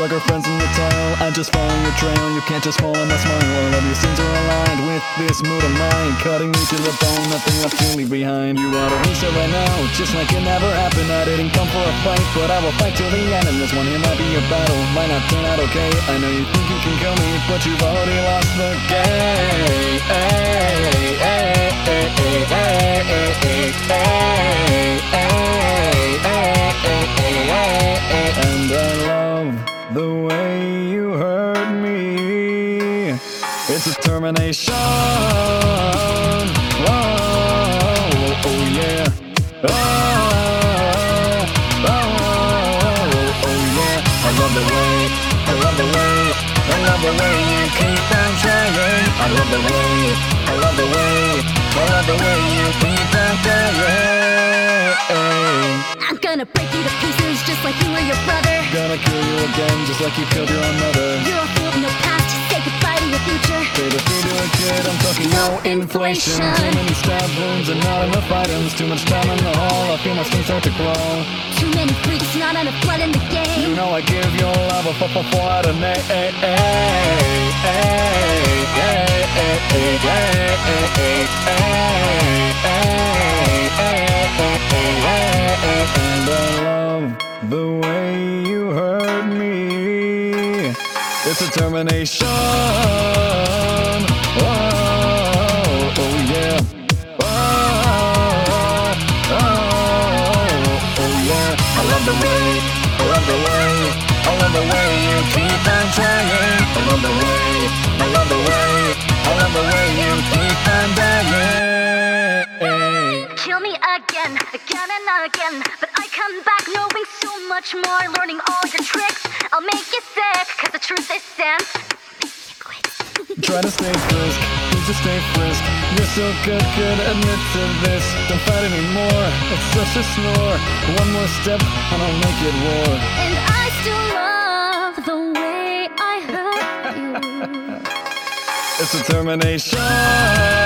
like our friends in the tile. I just follow your trail, you can't just follow my smile. All of your sins are aligned with this mood of mine, cutting me to the bone, nothing left to leave behind. You ought to reset right now, just like it never happened. I didn't come for a fight, but I will fight till the end. And this one here might be a battle, might not turn out okay. I know you think you can kill me, but you've already lost the game. And I love the way you hurt me. It's a termination. Oh, oh yeah. Oh, oh, oh yeah. I love the way, I love the way, I love the way you keep on trying. I love the way, I love the way, I love the way you keep on trying. I'm gonna break you to pieces just like you were your brother. Gonna kill you again just like you killed your own mother. You're a fool with no past, say goodbye to your future. Say the food to a kid, I'm talking no inflation. Too many stab wounds and not enough items. Too much time in the hall, I feel my skin start to crawl. Too many freaks, not enough blood in the game. You know I give your love a 4 out of 8. And I love the way you hurt me. It's a termination. Oh, oh yeah. Oh, oh, oh yeah. I love the way, I love the way, I love the way you keep on trying. I love the way, I love the way, I love the way you keep on dying. Kill me again, again and again, but I come back knowing so much more, learning all your tricks. I'll make you sick, cause the truth is stands. Try to stay frisk, need to stay frisk. You're so good, admit to this. Don't fight anymore, it's such a snore. One more step and I'll make it war. And I still love the way I hurt you. It's a termination.